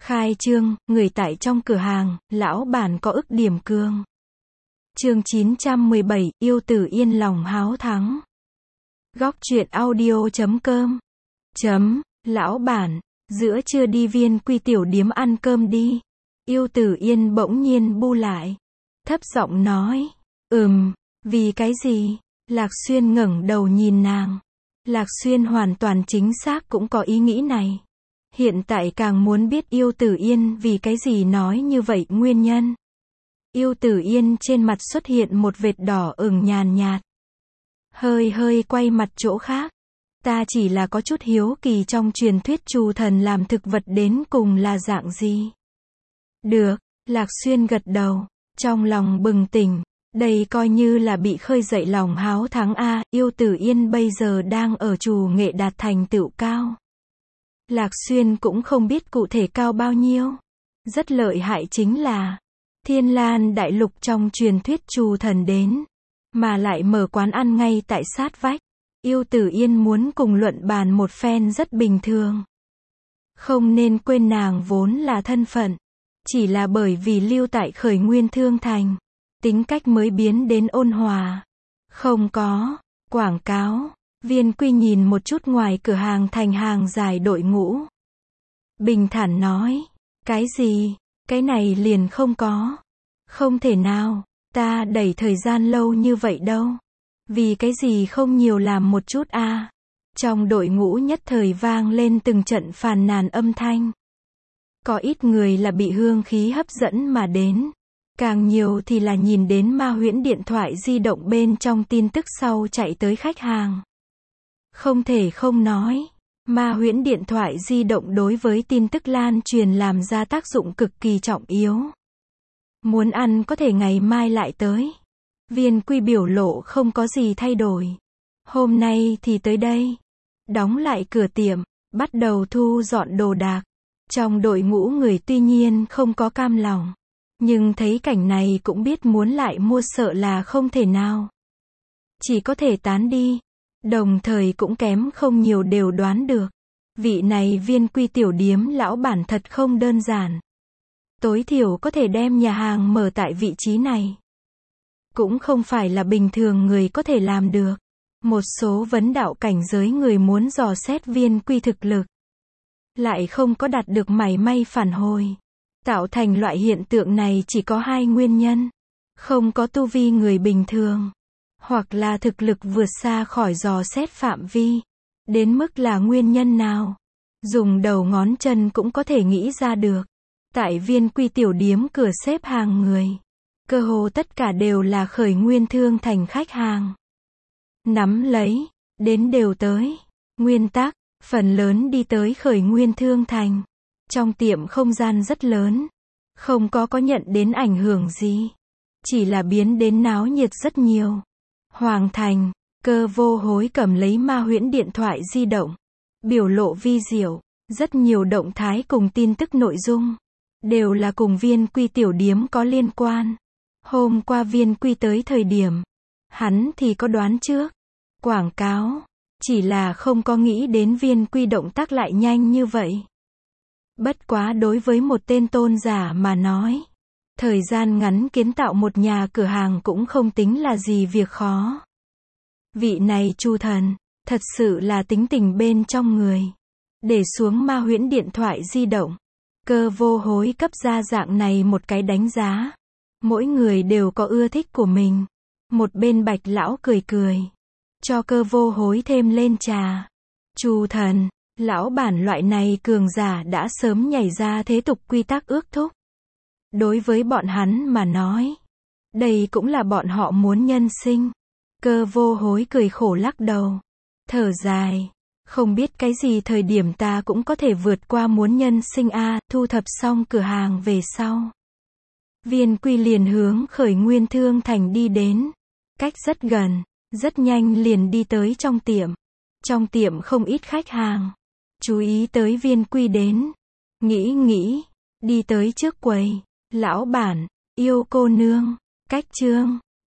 Khai trương, người tại trong cửa hàng, lão bản có ức điểm cương. Chương 917, yêu tử yên lòng háo thắng. Góc truyện audio.com. Lão bản, giữa trưa đi Viên Quy tiểu điếm ăn cơm đi. Yêu tử yên bỗng nhiên bu lại. Thấp giọng nói. Vì cái gì? Lạc Xuyên ngẩng đầu nhìn nàng. Lạc Xuyên hoàn toàn chính xác cũng có ý nghĩ này. Hiện tại càng muốn biết yêu tử yên vì cái gì nói như vậy nguyên nhân. Yêu tử yên trên mặt xuất hiện một vệt đỏ ửng nhàn nhạt. Hơi quay mặt chỗ khác. Ta chỉ là có chút hiếu kỳ trong truyền thuyết Trù thần làm thực vật đến cùng là dạng gì. Được, Lạc Xuyên gật đầu, trong lòng bừng tỉnh. Đây coi như là bị khơi dậy lòng háo thắng a. Yêu tử yên bây giờ đang ở Trù nghệ đạt thành tựu cao. Lạc Xuyên cũng không biết cụ thể cao bao nhiêu. Rất lợi hại chính là Thiên Lan đại lục trong truyền thuyết Trù thần đến, mà lại mở quán ăn ngay tại sát vách. Yêu tử yên muốn cùng luận bàn một phen rất bình thường. Không nên quên nàng vốn là thân phận. Chỉ là bởi vì lưu tại Khởi Nguyên Thương Thành, tính cách mới biến đến ôn hòa. Không có quảng cáo. Viên Quy nhìn một chút ngoài cửa hàng thành hàng dài đội ngũ. Bình thản nói. Cái gì? Cái này liền không có. Không thể nào. Ta đẩy thời gian lâu như vậy đâu. Vì cái gì không nhiều làm một chút a? Trong đội ngũ nhất thời vang lên từng trận phàn nàn âm thanh. Có ít người là bị hương khí hấp dẫn mà đến. Càng nhiều thì là nhìn đến Ma Huyễn điện thoại di động bên trong tin tức sau chạy tới khách hàng. Không thể không nói, Ma Huyễn điện thoại di động đối với tin tức lan truyền làm ra tác dụng cực kỳ trọng yếu. Muốn ăn có thể ngày mai lại tới. Viên Quy biểu lộ không có gì thay đổi. Hôm nay thì tới đây. Đóng lại cửa tiệm, bắt đầu thu dọn đồ đạc. Trong đội ngũ người tuy nhiên không có cam lòng. Nhưng thấy cảnh này cũng biết muốn lại mua sợ là không thể nào. Chỉ có thể tán đi. Đồng thời cũng kém không nhiều đều đoán được. Vị này Viên Quy tiểu điếm lão bản thật không đơn giản. Tối thiểu có thể đem nhà hàng mở tại vị trí này. Cũng không phải là bình thường người có thể làm được. Một số vấn đạo cảnh giới người muốn dò xét Viên Quy thực lực. Lại không có đạt được mảy may phản hồi. Tạo thành loại hiện tượng này chỉ có hai nguyên nhân. Không có tu vi người bình thường. Hoặc là thực lực vượt xa khỏi dò xét phạm vi. Đến mức là nguyên nhân nào? Dùng đầu ngón chân cũng có thể nghĩ ra được. Tại Viên Quy tiểu điếm cửa xếp hàng người. Cơ hồ tất cả đều là Khởi Nguyên Thương Thành khách hàng. Nắm lấy, đến đều tới. Nguyên tắc, phần lớn đi tới Khởi Nguyên Thương Thành. Trong tiệm không gian rất lớn. Không có nhận đến ảnh hưởng gì. Chỉ là biến đến náo nhiệt rất nhiều. Hoàng Thành, Cơ Vô Hối cầm lấy Ma Huyễn điện thoại di động. Biểu lộ vi diệu. Rất nhiều động thái cùng tin tức nội dung. Đều là cùng Viên Quy tiểu điếm có liên quan. Hôm qua Viên Quy tới thời điểm. Hắn thì có đoán trước. Quảng cáo. Chỉ là không có nghĩ đến Viên Quy động tác lại nhanh như vậy. Bất quá đối với một tên tôn giả mà nói. Thời gian ngắn kiến tạo một nhà cửa hàng cũng không tính là gì việc khó. Vị này Trù thần, thật sự là tính tình bên trong người. Để xuống Ma Huyễn điện thoại di động. Cơ Vô Hối cấp ra dạng này một cái đánh giá. Mỗi người đều có ưa thích của mình. Một bên Bạch lão cười. Cho Cơ Vô Hối thêm lên trà. Trù thần, lão bản loại này cường giả đã sớm nhảy ra thế tục quy tắc ước thúc. Đối với bọn hắn mà nói. Đây cũng là bọn họ muốn nhân sinh. Cơ Vô Hối cười khổ lắc đầu. Thở dài. Không biết cái gì thời điểm ta cũng có thể vượt qua muốn nhân sinh a. Thu thập xong cửa hàng về sau. Viên Quy liền hướng Khởi Nguyên Thương Thành đi đến. Cách rất gần. Rất nhanh liền đi tới trong tiệm. Trong tiệm không ít khách hàng. Chú ý tới Viên Quy đến. Nghĩ. Đi tới trước quầy. Lão bản, yêu cô nương. Cách chương.